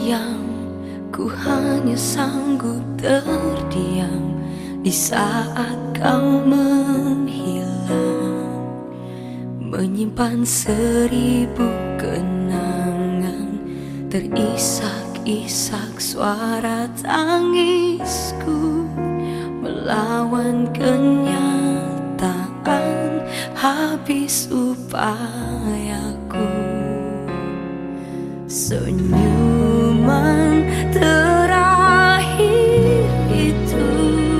Sayang, ku hanya sanggup terdiam di saat kau menghilang, menyimpan 1000 kenangan, terisak-isak suara tangisku melawan kenyataan habis upayaku. Senyuman terakhir itu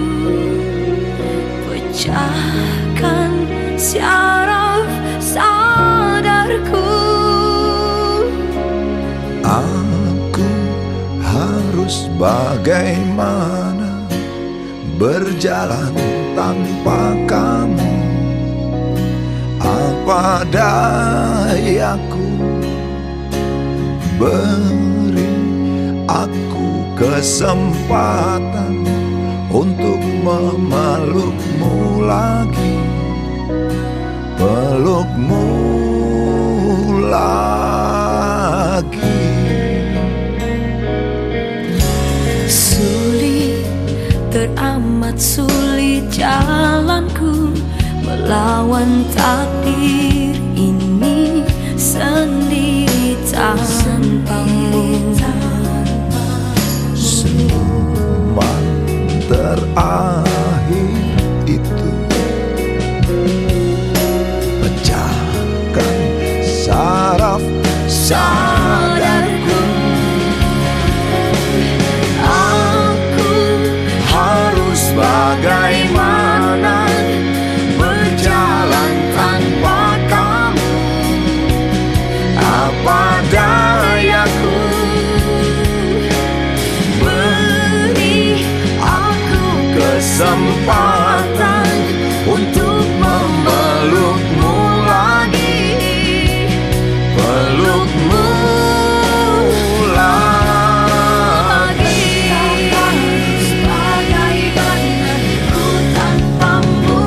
pecahkan syaraf sadarku. Aku harus bagaimana berjalan tanpa kamu? Apa dayaku? Beri aku kesempatan untuk memelukmu lagi, pelukmu lagi. Sulit, teramat sulit jalanku melawan takdir ini sendiri tanpamu. Senyuman terakhir itu pecahkan saraf sadarku. Aku harus bagaimana berjalan tanpa kamu? Apa dayaku? Beri aku kesempatan untuk memelukmu lagi, pelukmu lagi. Bagaimana ku tanpamu?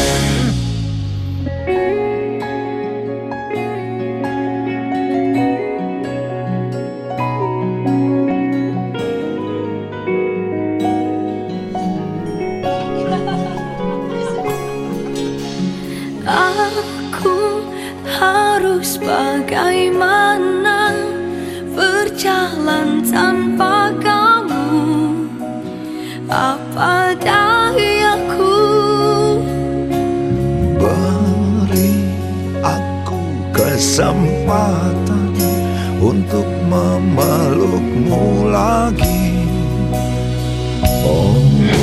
Aku harus bagaimana berjalan tanpa kamu? Apa dayaku? Beri aku kesempatan untuk memelukmu lagi. Oh,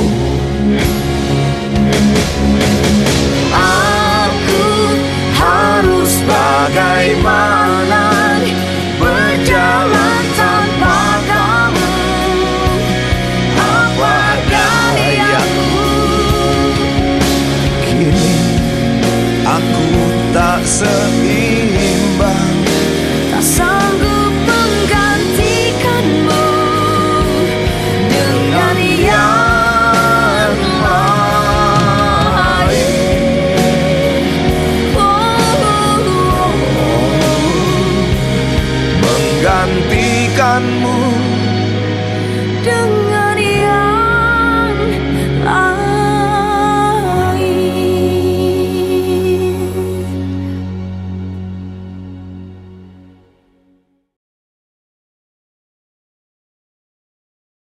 aku harus bagaimana berjalan tanpa kamu? Apa dayaku? Kini aku tak seimbang, Tak sanggup menggantikanmu dengan yang lain. menggantikanmu